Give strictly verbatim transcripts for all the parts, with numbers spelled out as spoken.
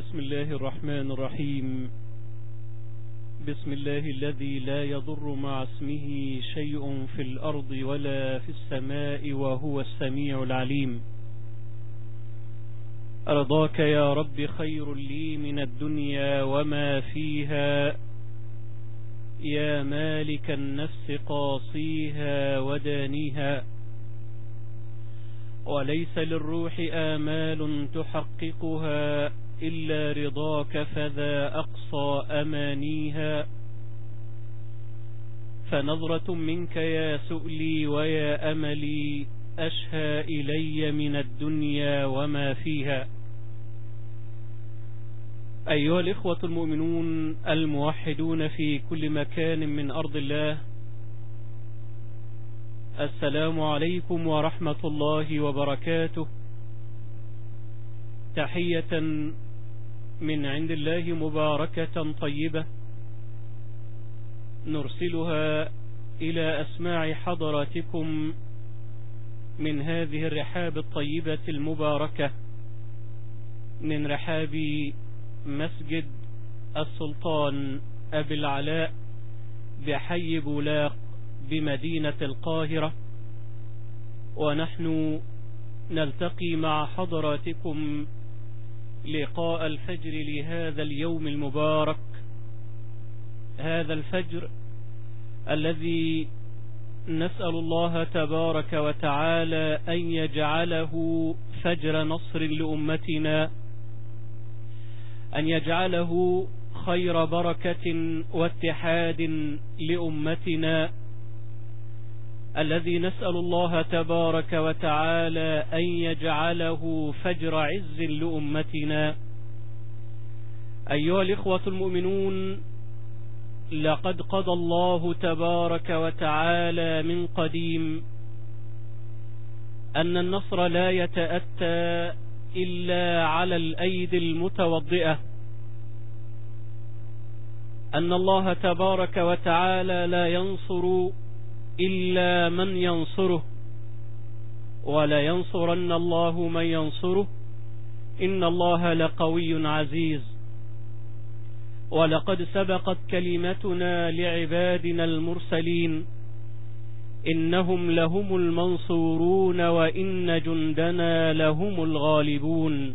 بسم الله الرحمن الرحيم. بسم الله الذي لا يضر مع اسمه شيء في الأرض ولا في السماء وهو السميع العليم. رضاك يا رب خير لي من الدنيا وما فيها، يا مالك النفس قاصيها ودانيها. وليس للروح آمال تحققها إلا رضاك، فذا أقصى أمانيها. فنظرة منك يا سؤلي ويا أملي أشهى إلي من الدنيا وما فيها. أيها الإخوة المؤمنون الموحدون في كل مكان من أرض الله، السلام عليكم ورحمة الله وبركاته. تحية من عند الله مباركة طيبة نرسلها إلى أسماع حضراتكم من هذه الرحاب الطيبة المباركة، من رحاب مسجد السلطان أبي العلاء بحي بولاق بمدينة القاهرة. ونحن نلتقي مع حضراتكم لقاء الفجر لهذا اليوم المبارك، هذا الفجر الذي نسأل الله تبارك وتعالى أن يجعله فجر نصر لأمتنا، أن يجعله خير بركة واتحاد لأمتنا، الذي نسأل الله تبارك وتعالى أن يجعله فجر عز لأمتنا. أيها الإخوة المؤمنون، لقد قضى الله تبارك وتعالى من قديم أن النصر لا يتأتى إلا على الأيدي المتوضئة، أن الله تبارك وتعالى لا ينصر إلا من ينصره، ولا ينصرن الله من ينصره، إن الله لقوي عزيز. ولقد سبقت كلمتنا لعبادنا المرسلين إنهم لهم المنصورون وإن جندنا لهم الغالبون.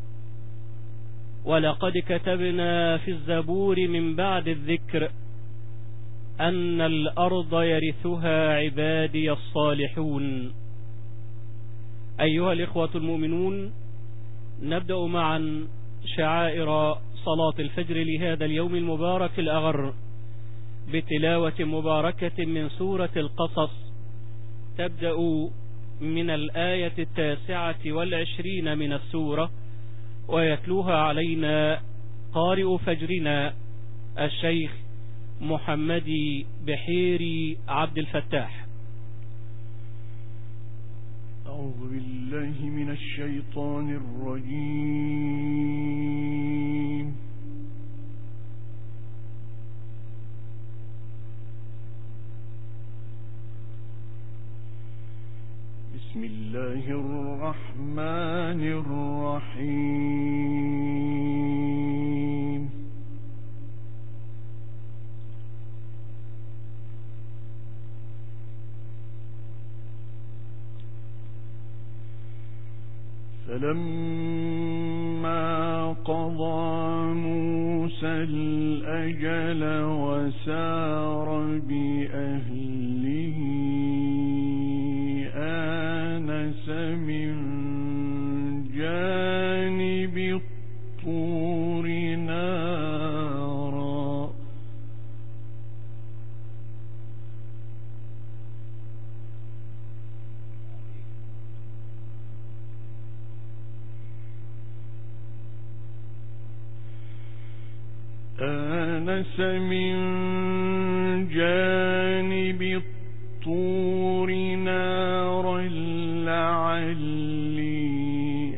ولقد كتبنا في الزبور من بعد الذكر أن الأرض يرثها عبادي الصالحون. أيها الإخوة المؤمنون، نبدأ معا شعائر صلاة الفجر لهذا اليوم المبارك الأغر بتلاوة مباركة من سورة القصص، تبدأ من الآية التاسعة والعشرين من السورة، ويتلوها علينا قارئ فجرنا الشيخ محمد بحيري عبد الفتاح. أعوذ بالله من الشيطان الرجيم. بسم الله الرحمن الرحيم. فلما قضى موسى الأجل وسار بأهله آنس من جانب الطور نارا آنس من جانب الطور نارا لعلي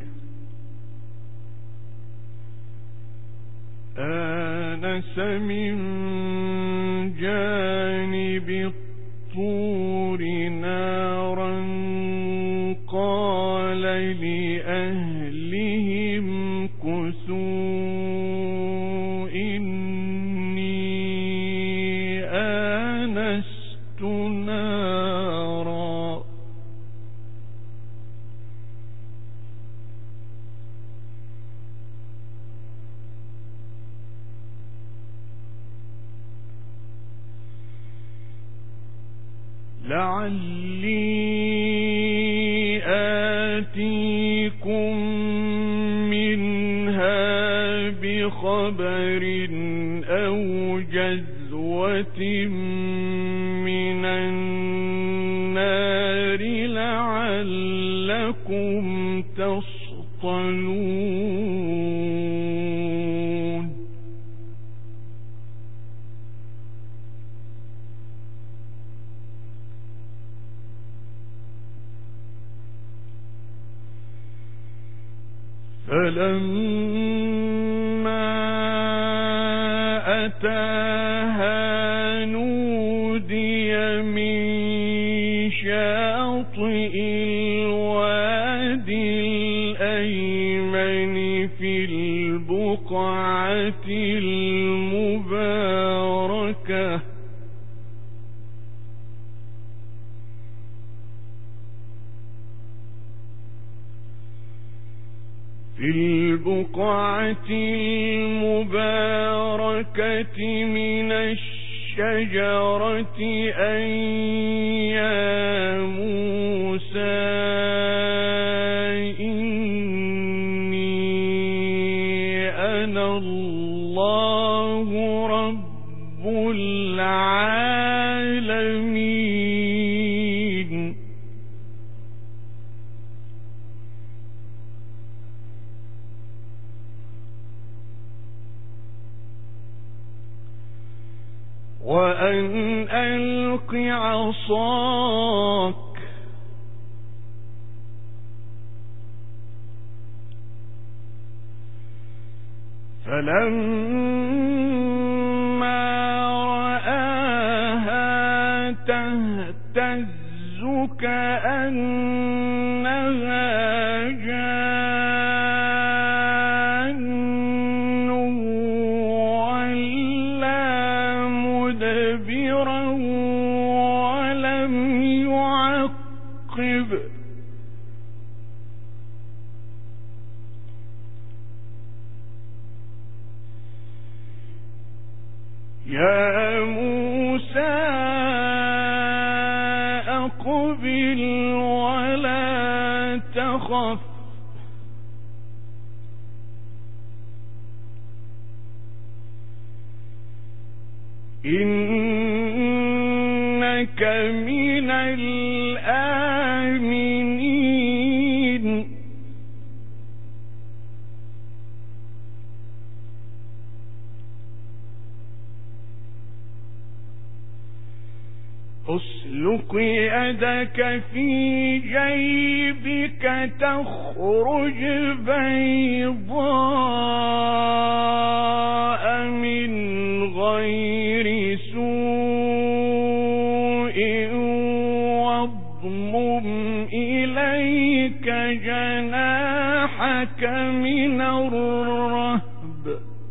آنس من جانب الطور نارا قال لأهلهم كثوا لعلي آتيكم منها بخبر أو جزوة من النار لعلكم تصطلون. فلما أتاها نودي من شاطئ الوادي الأيمن في البقعة المباركة في البقعة المباركة من الشجرة أن يا موسى إني أنا الله رب العالمين. وأن ألق عصاك فلما رآها تهتز كأنها جان ولا مدبرا ولم يعقب يا موسى أقبل ولا تخف إنك من الآمنين. اسلك يدك في جيبك تخرج بيضاء من غير سوء واضمم إليك جناحك من الرهب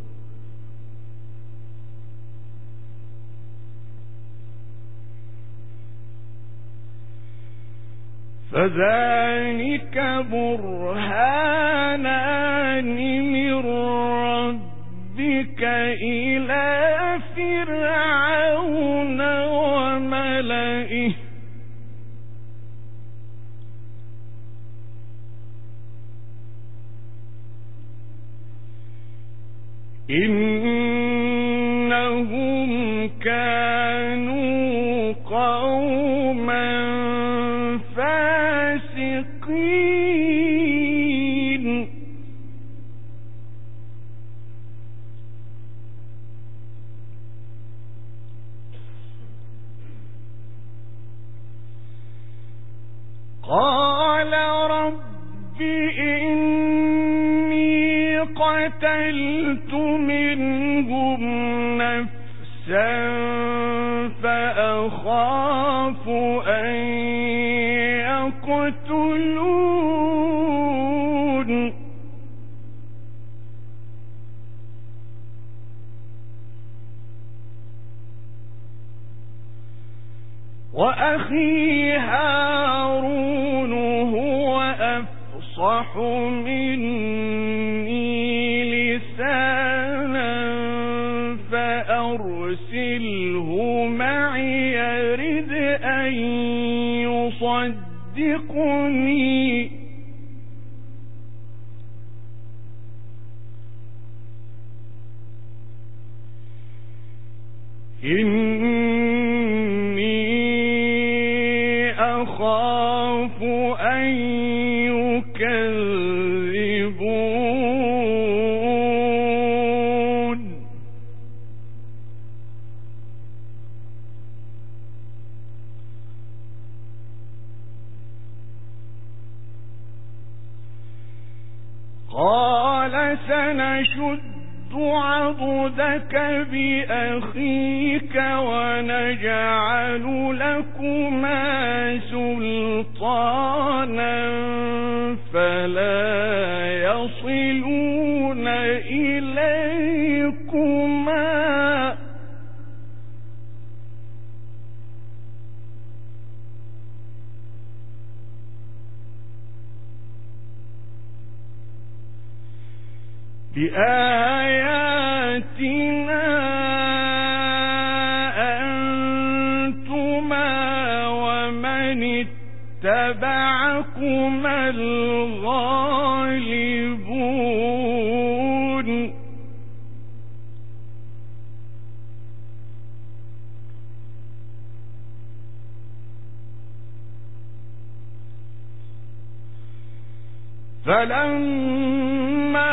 فذلك برهانان من ربك إلى فرعون وملئه إنهم كانوا قوما فاسقين. قال رب إني قتلت منهم نفسا فأخاف أن يقتلون وأخي هارون هو أفصح مني لسانا فأرسله معي يرد أن يسبقني إني أخاف أن يكذبون قال سنشد عضدك بأخيك ونجعل لكما سلطانا فلا يصلون إليكما بآياتنا أنتما ومن اتبعكما الغالبون فلما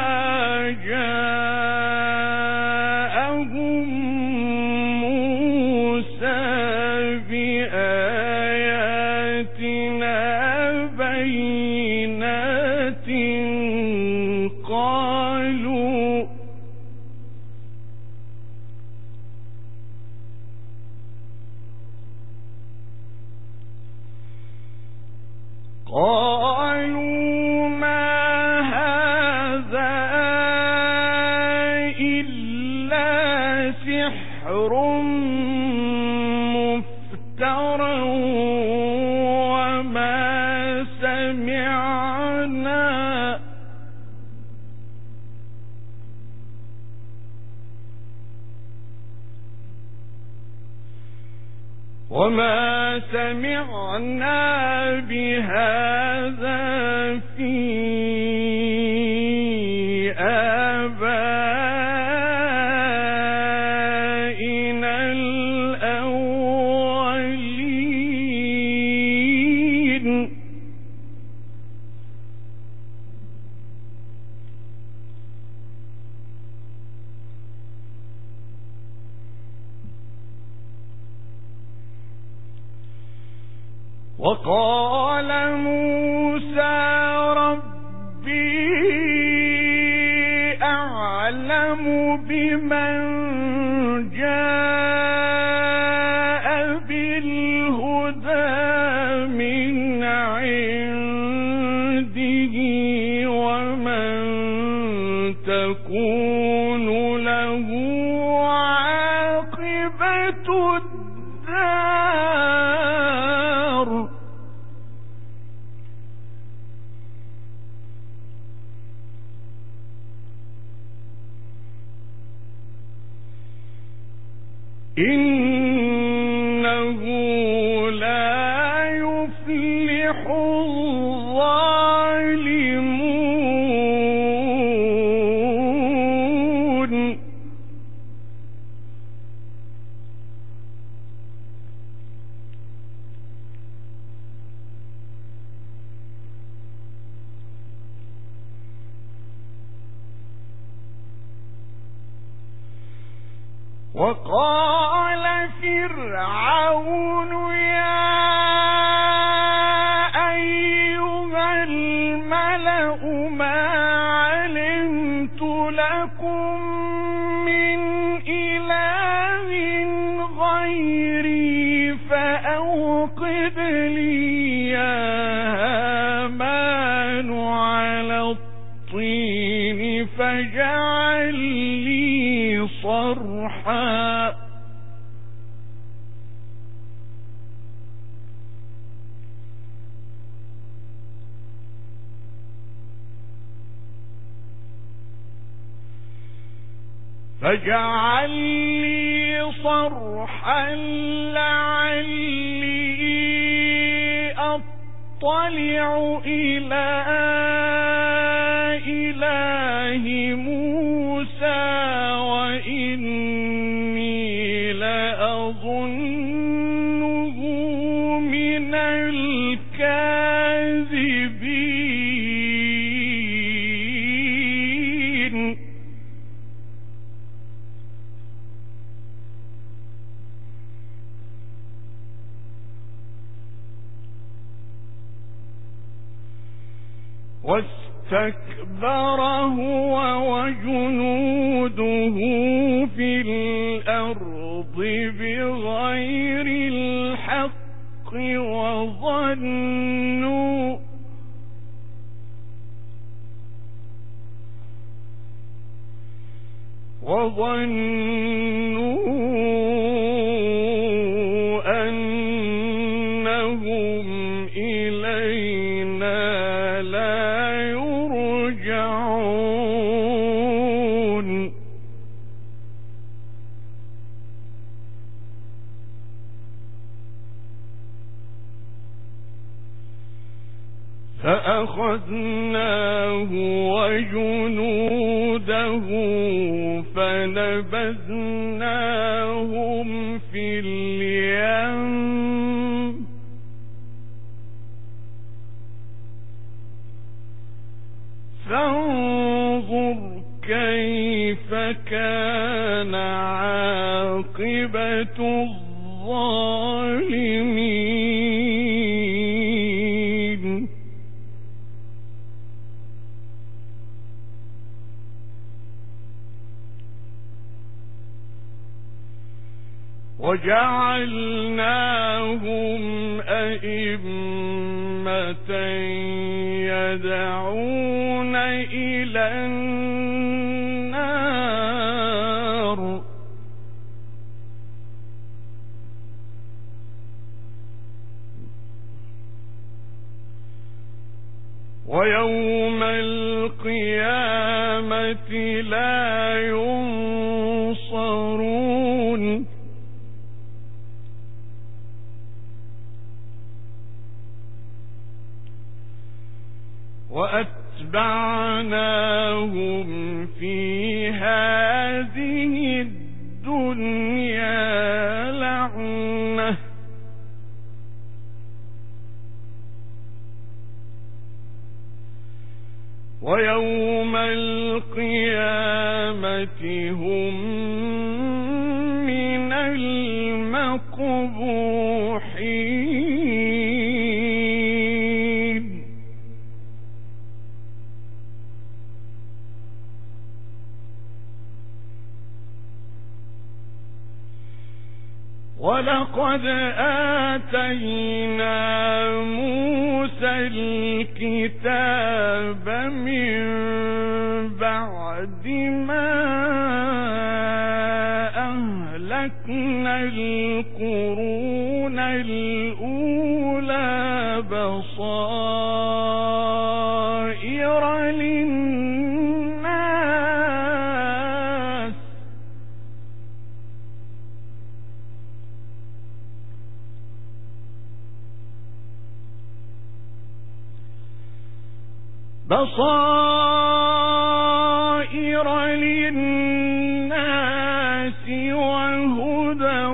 جاءهم موسى بآياتنا بينات قالوا قالوا ما سحر مفترى وما سمعنا وما سمعنا بهذا في آبائنا الأولين وقال موسى ربي أعلم بمن جاء بالهدى من عنده ومن تكون له عاقبة الدار إنه لا يفلح الظالمون وقال فرعون يا أيها الملأ ما علمت لكم من إله غيري فأوقد لي يا هامان على الطين فاجعل لي صرحا فاجعل لي صرحا لعلي أطلع أطلع إلى إله موسى وإني لأظنه من الكاذبين. واستكبر هو وجنوده في الأرض بغير الحق وظنوا وظنوا أنهم إلينا لا يرجعون. فأخذناه وجنوده فنبذناهم في اليم فانظر كيف كان عاقبة الظالمين. وجعلناهم أئمة يدعون إلى النار ويوم القيامة لا ينصرون. وأتبعناهم في هذه الدنيا لعنة ويوم القيامة هم من المقبوحين. ولقد آتينا موسى الكتاب من بعد ما أهلكنا القرون الأولى بصائر للناس بصائر للناس وهدى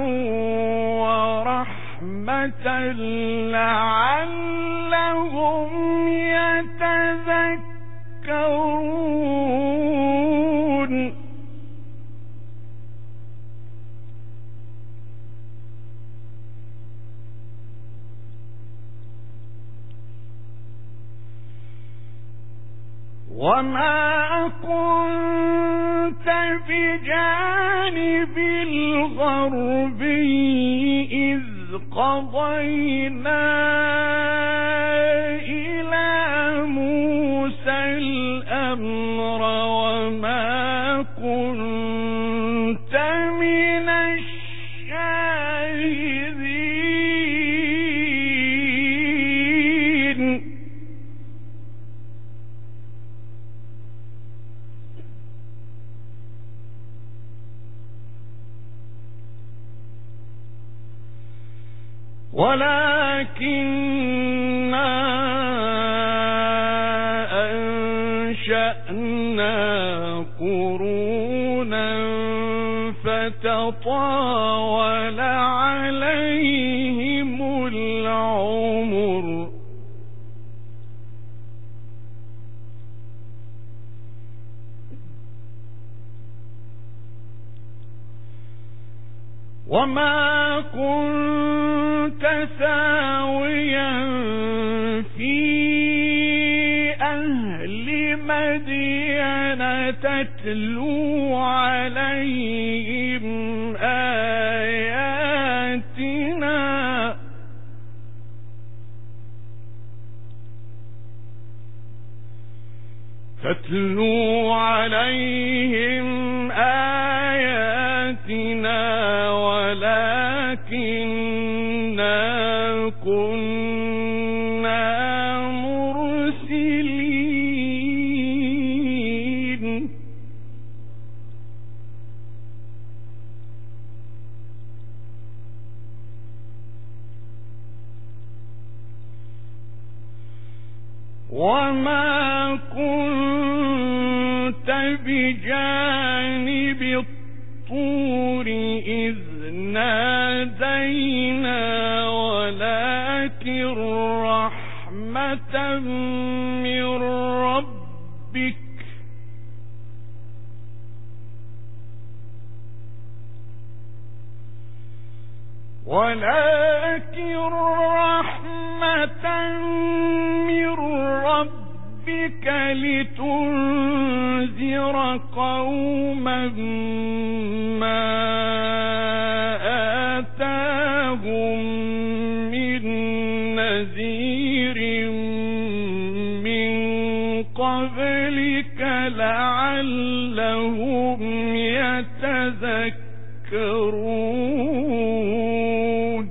ورحمة لعلهم يتذكرون. وما كنت بجانب الغربي إذ قضينا إلى موسى الأمر وما كنت من الشاهدين. ولكننا قرونا فتطاول عليهم العمر وما كنت ثاويا في أهل مدين تتلو عليهم آياتنا تتلو عليهم آياتنا ولكننا كنا مرسلين وما كنت بجانب الطور إذ نادينا ولكن رحمة من ربك ولكن رحمة من ربك لتنذر قوما ما آتاهم من نذير من قبلك لعلهم يتذكرون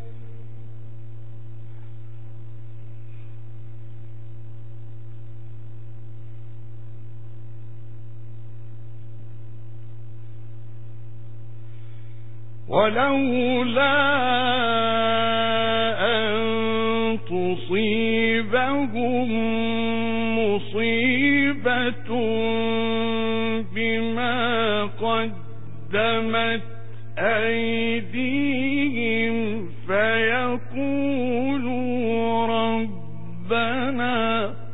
ولولا أن تصيبهم مصيبة بما قدمت أيديهم فيقولوا ربنا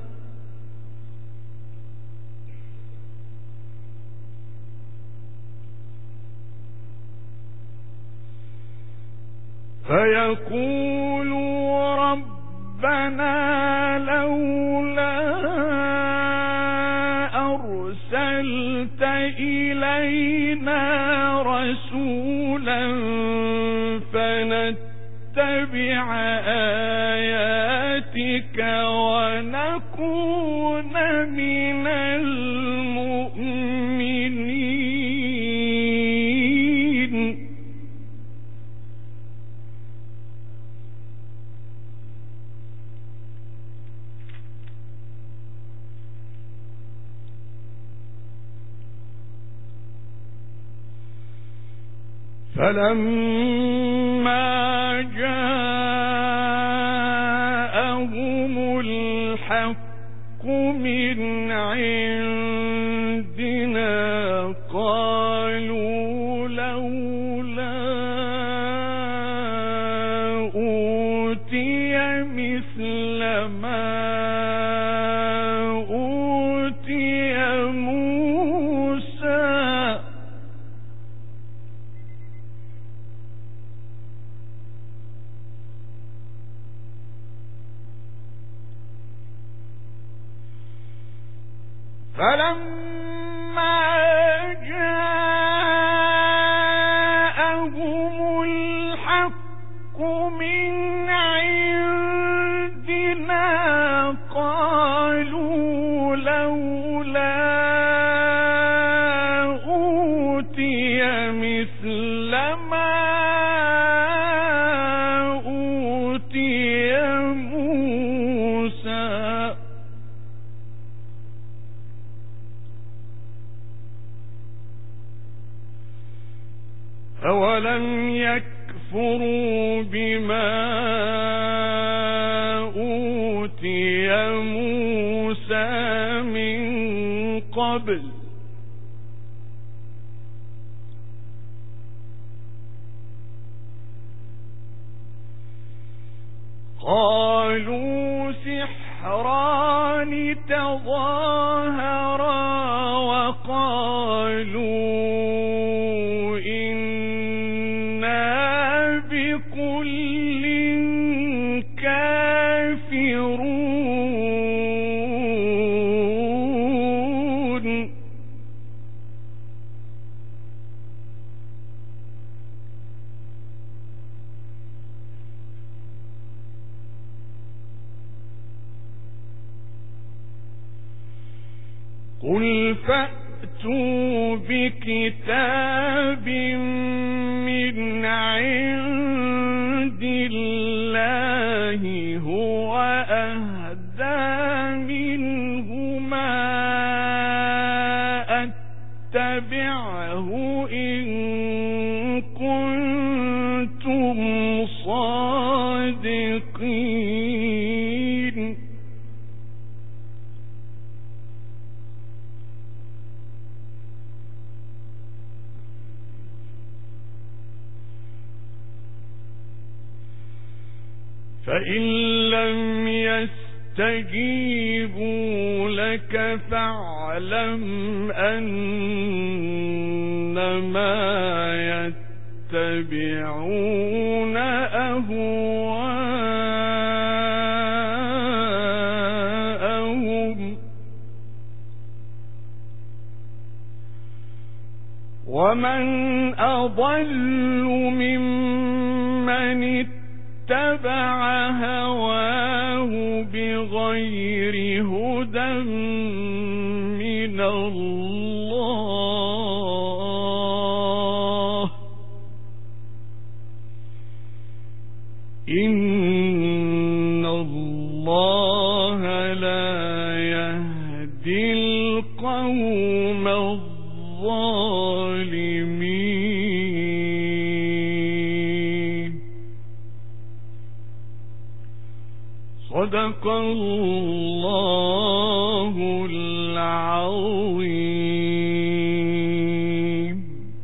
فيقولوا ربنا لولا أرسلت إلينا رسولا فنتبع آياتك ونكون من المؤمنين فلما جاءهم الحق من عندنا قالوا لولا أوتي مثل ما أوتي موسى فلما جاءهم الحق من عندنا قالوا لولا أوتي مثل ما أوتي موسى أولم يكفروا بما أوتي موسى من قبل قبل قالوا سحران تظاهرا وقالوا إنا بكل كافرون قل فأتوا بكتاب من عند الله هو أهدى منهما أتبعه إن كنتم صادقين فإن لم يستجيبوا لك فاعلم أنما يتبعون أهواءهم ومن أضل ممن اتبع هواه بغير هدى من الله إن الله لا يهدي القوم الظالمين. صدق الله